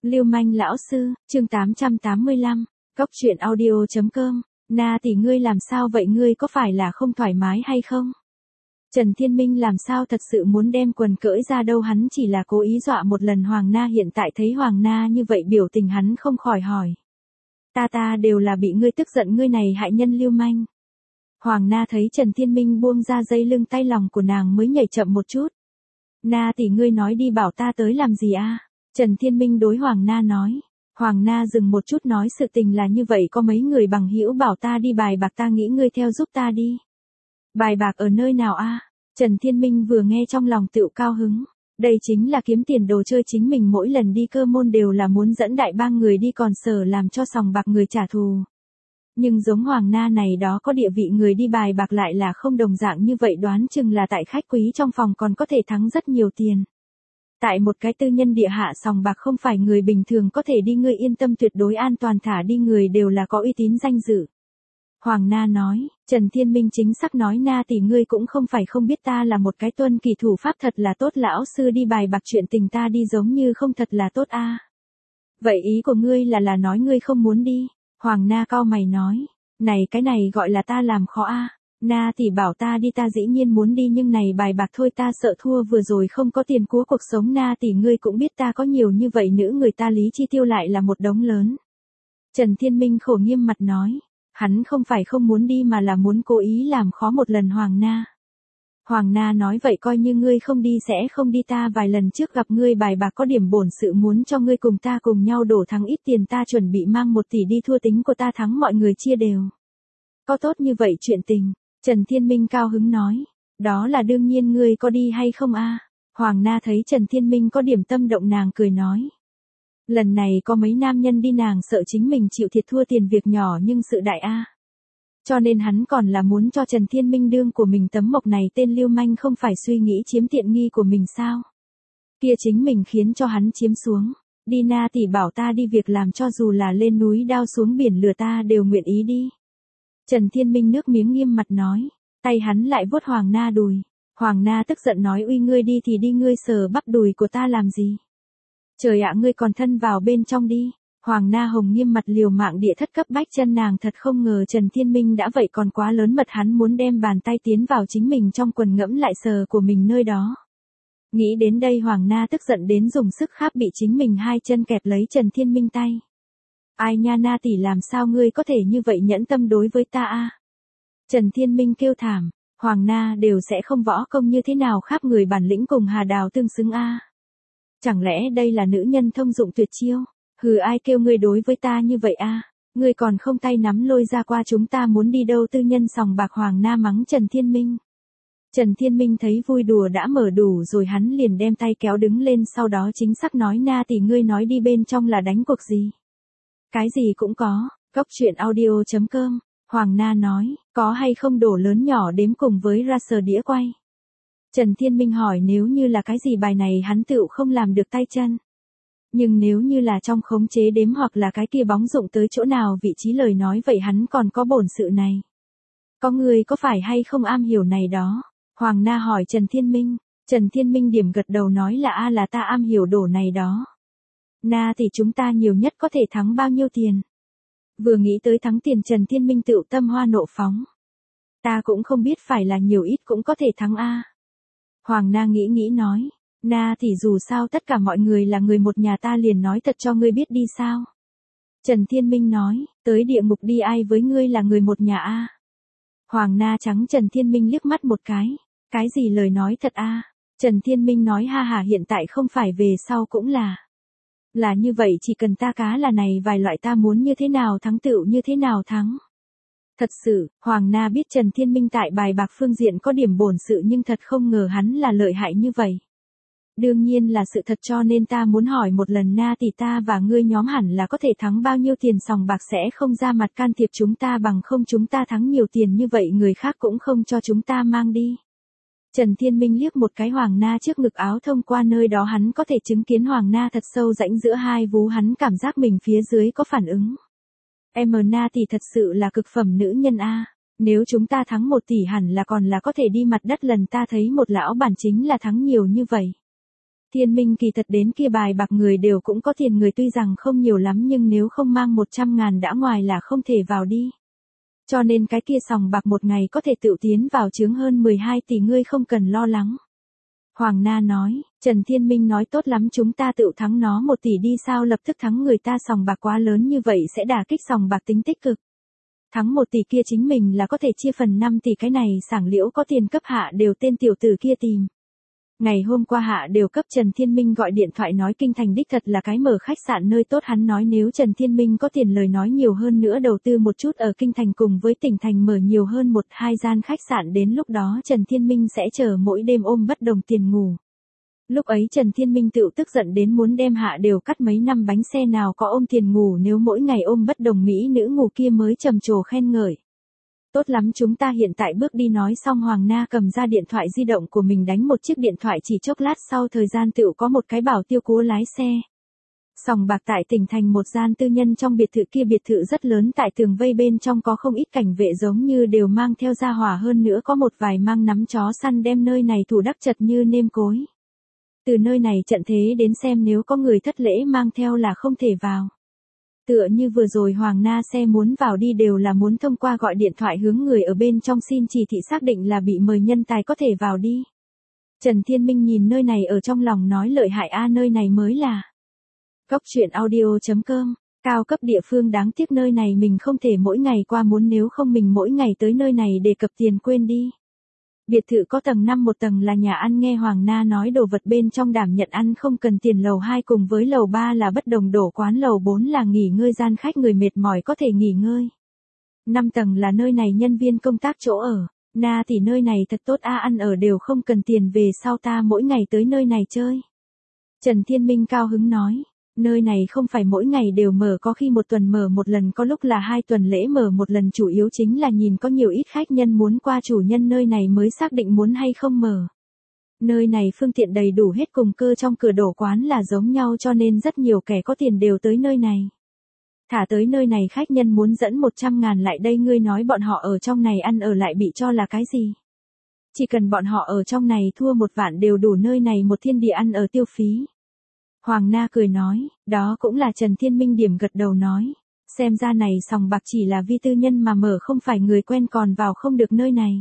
Lưu manh lão sư, chương 885, Cốc truyện audio.com, Na tỷ ngươi làm sao vậy, ngươi có phải là không thoải mái hay không? Trần Thiên Minh làm sao thật sự muốn đem quần cởi ra đâu, hắn chỉ là cố ý dọa một lần Hoàng Na, hiện tại thấy Hoàng Na như vậy biểu tình hắn không khỏi hỏi. Ta đều là bị ngươi tức giận, ngươi này hại nhân lưu manh. Hoàng Na thấy Trần Thiên Minh buông ra dây lưng, tay lòng của nàng mới nhảy chậm một chút. Na tỷ ngươi nói đi, bảo ta tới làm gì a? Trần Thiên Minh đối Hoàng Na nói. Hoàng Na dừng một chút nói, sự tình là như vậy, có mấy người bằng hữu bảo ta đi bài bạc, ta nghĩ ngươi theo giúp ta đi. Bài bạc ở nơi nào a? Trần Thiên Minh vừa nghe trong lòng tựu cao hứng. Đây chính là kiếm tiền đồ chơi, chính mình mỗi lần đi cơ môn đều là muốn dẫn đại bang người đi, còn sở làm cho sòng bạc người trả thù. Nhưng giống Hoàng Na này đó có địa vị người đi bài bạc lại là không đồng dạng như vậy, đoán chừng là tại khách quý trong phòng còn có thể thắng rất nhiều tiền. Tại một cái tư nhân địa hạ sòng bạc không phải người bình thường có thể đi, ngươi yên tâm tuyệt đối an toàn, thả đi người đều là có uy tín danh dự. Hoàng Na nói. Trần Thiên Minh chính xác nói, Na tỷ ngươi cũng không phải không biết ta là một cái tuân kỳ thủ pháp thật là tốt, lão sư đi bài bạc chuyện tình ta đi giống như không thật là tốt a. Vậy ý của ngươi là nói ngươi không muốn đi? Hoàng Na cau mày nói. Cái này gọi là ta làm khó a. Na tỷ bảo ta đi ta dĩ nhiên muốn đi, nhưng này bài bạc thôi ta sợ thua, vừa rồi không có tiền của cuộc sống. Na tỷ ngươi cũng biết ta có nhiều như vậy nữ người, ta lý chi tiêu lại là một đống lớn. Trần Thiên Minh khổ nghiêm mặt nói. Hắn không phải không muốn đi mà là muốn cố ý làm khó một lần Hoàng Na. Hoàng Na nói, vậy coi như ngươi không đi sẽ không đi, ta vài lần trước gặp ngươi bài bạc có điểm bổn sự, muốn cho ngươi cùng ta cùng nhau đổ thắng ít tiền, ta chuẩn bị mang 1 tỷ đi, thua tính của ta thắng mọi người chia đều. Có tốt như vậy chuyện tình? Trần Thiên Minh cao hứng nói. Đó là đương nhiên, ngươi có đi hay không a? Hoàng Na thấy Trần Thiên Minh có điểm tâm động, nàng cười nói. Lần này có mấy nam nhân đi, nàng sợ chính mình chịu thiệt, thua tiền việc nhỏ nhưng sự đại a. Cho nên hắn còn là muốn cho Trần Thiên Minh đương của mình tấm mộc này, tên lưu manh không phải suy nghĩ chiếm tiện nghi của mình sao? Kia chính mình khiến cho hắn chiếm xuống. Đi, Na tỷ bảo ta đi, việc làm cho dù là lên núi đao xuống biển lửa ta đều nguyện ý đi. Trần Thiên Minh nước miếng nghiêm mặt nói. Tay hắn lại vuốt Hoàng Na đùi. Hoàng Na tức giận nói, uy ngươi đi thì đi, ngươi sờ bắp đùi của ta làm gì? Trời ạ, ngươi còn thân vào bên trong đi. Hoàng Na hồng nghiêm mặt liều mạng địa thất cấp bách chân, nàng thật không ngờ Trần Thiên Minh đã vậy còn quá lớn mật, hắn muốn đem bàn tay tiến vào chính mình trong quần ngẫm lại sờ của mình nơi đó. Nghĩ đến đây Hoàng Na tức giận đến dùng sức kháp bị chính mình hai chân kẹp lấy Trần Thiên Minh tay. Ai nha, Na tỷ làm sao ngươi có thể như vậy nhẫn tâm đối với ta a? Trần Thiên Minh kêu thảm. Hoàng Na đều sẽ không võ công, như thế nào kháp người bản lĩnh cùng Hà Đào tương xứng a? Chẳng lẽ đây là nữ nhân thông dụng tuyệt chiêu? Hừ, ai kêu ngươi đối với ta như vậy a? Ngươi còn không tay nắm lôi ra, qua chúng ta muốn đi đâu tư nhân sòng bạc? Hoàng Na mắng Trần Thiên Minh. Trần Thiên Minh thấy vui đùa đã mở đủ rồi, hắn liền đem tay kéo đứng lên, sau đó chính xác nói, Na tỷ ngươi nói đi bên trong là đánh cuộc gì? Cái gì cũng có. Cốc truyện audio.com. Hoàng Na nói, có hay không đổ lớn nhỏ đếm cùng với ra sờ đĩa quay? Trần Thiên Minh hỏi, nếu như là cái gì bài này hắn tựu không làm được tay chân. Nhưng nếu như là trong khống chế đếm hoặc là cái kia bóng dụng tới chỗ nào vị trí lời nói, vậy hắn còn có bổn sự này. Có người có phải hay không am hiểu này đó? Hoàng Na hỏi Trần Thiên Minh. Trần Thiên Minh điểm gật đầu nói là là ta am hiểu đổ này đó. Na thì chúng ta nhiều nhất có thể thắng bao nhiêu tiền? Vừa nghĩ tới thắng tiền Trần Thiên Minh tựu tâm hoa nộ phóng. Ta cũng không biết phải là nhiều ít cũng có thể thắng a. Hoàng Na nghĩ nói. Na thì dù sao tất cả mọi người là người một nhà, ta liền nói thật cho ngươi biết đi sao? Trần Thiên Minh nói, tới địa ngục đi, ai với ngươi là người một nhà a? Hoàng Na trắng Trần Thiên Minh liếc mắt một cái. Cái gì lời nói thật a? Trần Thiên Minh nói, ha ha, hiện tại không phải, về sau cũng là. Là như vậy, chỉ cần ta cá là này vài loại, ta muốn như thế nào thắng tựu như thế nào thắng. Thật sự, Hoàng Na biết Trần Thiên Minh tại bài bạc phương diện có điểm bổn sự, nhưng thật không ngờ hắn là lợi hại như vậy. Đương nhiên là sự thật, cho nên ta muốn hỏi một lần, Na tỷ ta và ngươi nhóm hẳn là có thể thắng bao nhiêu tiền, sòng bạc sẽ không ra mặt can thiệp chúng ta, bằng không chúng ta thắng nhiều tiền như vậy người khác cũng không cho chúng ta mang đi. Trần Thiên Minh liếc một cái Hoàng Na trước ngực áo, thông qua nơi đó hắn có thể chứng kiến Hoàng Na thật sâu rãnh giữa hai vú, hắn cảm giác mình phía dưới có phản ứng. Na tỷ thật sự là cực phẩm nữ nhân a. Nếu chúng ta thắng 1 tỷ hẳn là còn là có thể đi mặt đất, lần ta thấy một lão bản chính là thắng nhiều như vậy. Thiên Minh kỳ thật đến kia bài bạc người đều cũng có tiền, người tuy rằng không nhiều lắm nhưng nếu không mang 100.000 đã ngoài là không thể vào đi. Cho nên cái kia sòng bạc một ngày có thể tự tiến vào chướng hơn 12 tỷ, ngươi không cần lo lắng. Hoàng Na nói, Trần Thiên Minh nói tốt lắm, chúng ta tự thắng nó 1 tỷ đi, sao lập tức thắng người ta, sòng bạc quá lớn như vậy sẽ đả kích sòng bạc tính tích cực. Thắng 1 tỷ kia chính mình là có thể chia phần 5 tỷ, cái này sảng liễu có tiền cấp hạ đều tên tiểu tử kia tìm. Ngày hôm qua hạ đều cấp Trần Thiên Minh gọi điện thoại nói kinh thành đích thật là cái mở khách sạn nơi tốt, hắn nói nếu Trần Thiên Minh có tiền lời nói nhiều hơn nữa đầu tư một chút ở kinh thành cùng với tỉnh thành mở nhiều hơn 1-2 gian khách sạn, đến lúc đó Trần Thiên Minh sẽ chờ mỗi đêm ôm bất đồng tiền ngủ. Lúc ấy Trần Thiên Minh tự tức giận đến muốn đem hạ đều cắt mấy năm bánh xe, nào có ôm tiền ngủ, nếu mỗi ngày ôm bất đồng mỹ nữ ngủ kia mới trầm trồ khen ngợi. Tốt lắm, chúng ta hiện tại bước đi. Nói xong Hoàng Na cầm ra điện thoại di động của mình đánh một chiếc điện thoại, chỉ chốc lát sau thời gian tựu có một cái bảo tiêu cố lái xe. Sòng bạc tại tỉnh thành một gian tư nhân trong biệt thự, kia biệt thự rất lớn, tại tường vây bên trong có không ít cảnh vệ giống như đều mang theo gia hỏa, hơn nữa có một vài mang nắm chó săn đem nơi này thủ đắc chật như nêm cối. Từ nơi này trận thế đến xem nếu có người thất lễ mang theo là không thể vào. Tựa như vừa rồi Hoàng Na xe muốn vào đi đều là muốn thông qua gọi điện thoại hướng người ở bên trong xin chỉ thị xác định là bị mời nhân tài có thể vào đi. Trần Thiên Minh nhìn nơi này ở trong lòng nói lợi hại a, nơi này mới là Cốc Truyện Audio.com, cao cấp địa phương, đáng tiếc nơi này mình không thể mỗi ngày qua, muốn nếu không mình mỗi ngày tới nơi này đề cập tiền quên đi. Biệt thự có tầng 5, một tầng là nhà ăn, nghe Hoàng Na nói đồ vật bên trong đảm nhận ăn không cần tiền, lầu 2 cùng với lầu 3 là bất đồng đổ quán, lầu 4 là nghỉ ngơi gian, khách người mệt mỏi có thể nghỉ ngơi. 5 tầng là nơi này nhân viên công tác chỗ ở. Na thì nơi này thật tốt a, ăn ở đều không cần tiền, về sau ta mỗi ngày tới nơi này chơi. Trần Thiên Minh cao hứng nói, nơi này không phải mỗi ngày đều mở, có khi 1 tuần mở 1 lần, có lúc là 2 tuần lễ mở 1 lần, chủ yếu chính là nhìn có nhiều ít khách nhân muốn qua, chủ nhân nơi này mới xác định muốn hay không mở. Nơi này phương tiện đầy đủ hết, cùng cơ trong cửa đổ quán là giống nhau, cho nên rất nhiều kẻ có tiền đều tới nơi này. Thả tới nơi này khách nhân muốn dẫn 100.000 lại đây, ngươi nói bọn họ ở trong này ăn ở lại bị cho là cái gì? Chỉ cần bọn họ ở trong này thua 1 vạn đều đủ nơi này một thiên địa ăn ở tiêu phí. Hoàng Na cười nói, đó cũng là. Trần Thiên Minh điểm gật đầu nói, xem ra này sòng bạc chỉ là vi tư nhân mà mở, không phải người quen còn vào không được nơi này.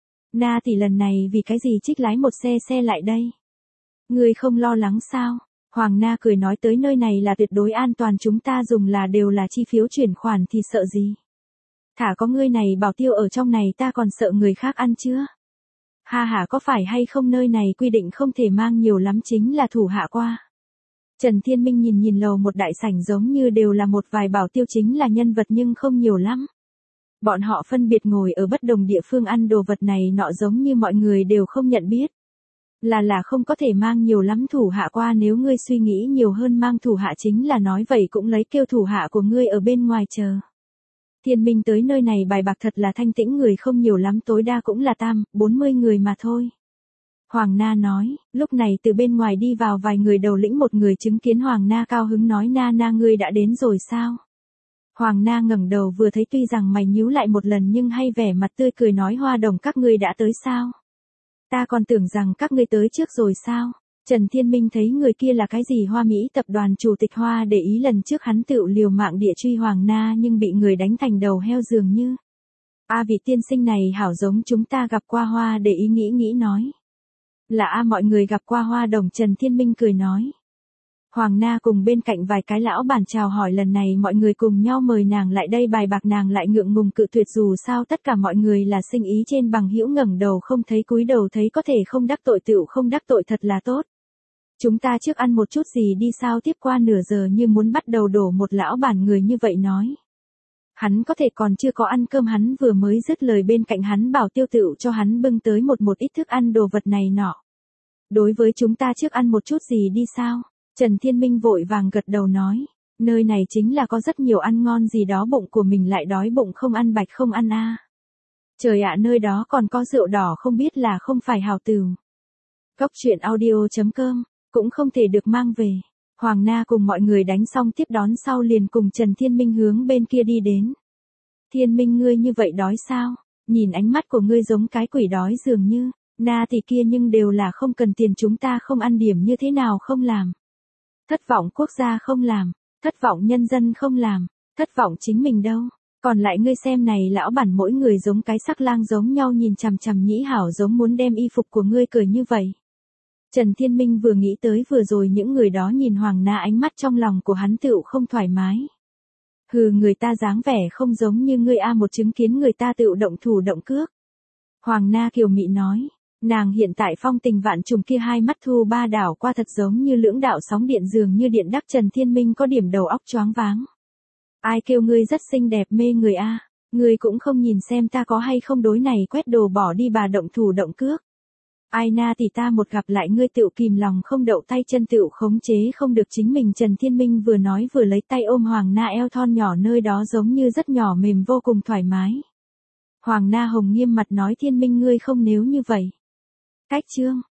Na tỷ lần này vì cái gì trích lái một xe lại đây? Ngươi không lo lắng sao? Hoàng Na cười nói, tới nơi này là tuyệt đối an toàn, chúng ta dùng là đều là chi phiếu chuyển khoản thì sợ gì? Thả có ngươi này bảo tiêu ở trong này ta còn sợ người khác ăn chưa? Ha ha, có phải hay không nơi này quy định không thể mang nhiều lắm, chính là thủ hạ qua. Trần Thiên Minh nhìn lầu một đại sảnh giống như đều là một vài bảo tiêu, chính là nhân vật nhưng không nhiều lắm. Bọn họ phân biệt ngồi ở bất đồng địa phương ăn đồ vật này nọ, giống như mọi người đều không nhận biết. Là không có thể mang nhiều lắm thủ hạ qua, nếu ngươi suy nghĩ nhiều hơn mang thủ hạ chính là nói vậy cũng lấy kêu thủ hạ của ngươi ở bên ngoài chờ. Thiên Minh tới nơi này bài bạc thật là thanh tĩnh, người không nhiều lắm, tối đa cũng là 40 người mà thôi. Hoàng Na nói, lúc này từ bên ngoài đi vào vài người, đầu lĩnh một người chứng kiến Hoàng Na cao hứng nói, Na ngươi đã đến rồi sao? Hoàng Na ngẩng đầu vừa thấy, tuy rằng mày nhíu lại một lần nhưng hay vẻ mặt tươi cười nói, Hoa Đồng các ngươi đã tới sao? Ta còn tưởng rằng các ngươi tới trước rồi sao? Trần Thiên Minh thấy người kia là cái gì Hoa Mỹ tập đoàn chủ tịch Hoa để ý, lần trước hắn tự liều mạng địa truy Hoàng Na nhưng bị người đánh thành đầu heo dường như. Vị tiên sinh này hảo giống chúng ta gặp qua. Hoa để ý nghĩ nói. Là mọi người gặp qua Hoa Đồng. Trần Thiên Minh cười nói. Hoàng Na cùng bên cạnh vài cái lão bản chào hỏi, lần này mọi người cùng nhau mời nàng lại đây bài bạc, nàng lại ngượng ngùng cự tuyệt, dù sao tất cả mọi người là sinh ý trên bằng hữu, ngẩng đầu không thấy cúi đầu thấy, có thể không đắc tội tựu không đắc tội, thật là tốt. Chúng ta trước ăn một chút gì đi, sao tiếp qua nửa giờ như muốn bắt đầu đổ, một lão bản người như vậy nói. Hắn có thể còn chưa có ăn cơm, hắn vừa mới dứt lời bên cạnh hắn bảo tiêu tựu cho hắn bưng tới một ít thức ăn đồ vật này nọ. Đối với chúng ta trước ăn một chút gì đi sao? Trần Thiên Minh vội vàng gật đầu nói, nơi này chính là có rất nhiều ăn ngon gì đó, bụng của mình lại đói bụng, không ăn bạch không ăn a. Trời ạ, nơi đó còn có rượu đỏ, không biết là không phải hào tửu. Cốc Truyện Audio.com, cũng không thể được mang về. Hoàng Na cùng mọi người đánh xong tiếp đón sau liền cùng Trần Thiên Minh hướng bên kia đi đến. Thiên Minh, ngươi như vậy đói sao? Nhìn ánh mắt của ngươi giống cái quỷ đói dường như. Na thì kia nhưng đều là không cần tiền, chúng ta không ăn điểm như thế nào không làm. Thất vọng quốc gia không làm, thất vọng nhân dân không làm, thất vọng chính mình đâu. Còn lại ngươi xem này lão bản mỗi người giống cái sắc lang giống nhau nhìn chằm chằm Nhĩ Hảo giống muốn đem y phục của ngươi cởi như vậy. Trần Thiên Minh vừa nghĩ tới vừa rồi những người đó nhìn Hoàng Na ánh mắt trong lòng của hắn tựu không thoải mái. Hừ, người ta dáng vẻ không giống như ngươi a, một chứng kiến người ta tựu động thủ động cước. Hoàng Na kiều mị nói, nàng hiện tại phong tình vạn trùng kia hai mắt thu ba đảo qua thật giống như lưỡng đạo sóng điện dường như điện đắc. Trần Thiên Minh có điểm đầu óc choáng váng. Ai kêu ngươi rất xinh đẹp mê người a, ngươi cũng không nhìn xem ta có hay không đối này quét đồ bỏ đi bà động thủ động cước. Ai Na thì ta một gặp lại ngươi tựu kìm lòng không đậu tay chân tựu khống chế không được chính mình. Trần Thiên Minh vừa nói vừa lấy tay ôm Hoàng Na eo thon nhỏ, nơi đó giống như rất nhỏ mềm vô cùng thoải mái. Hoàng Na Hồng nghiêm mặt nói, Thiên Minh ngươi không nếu như vậy. Cách chương.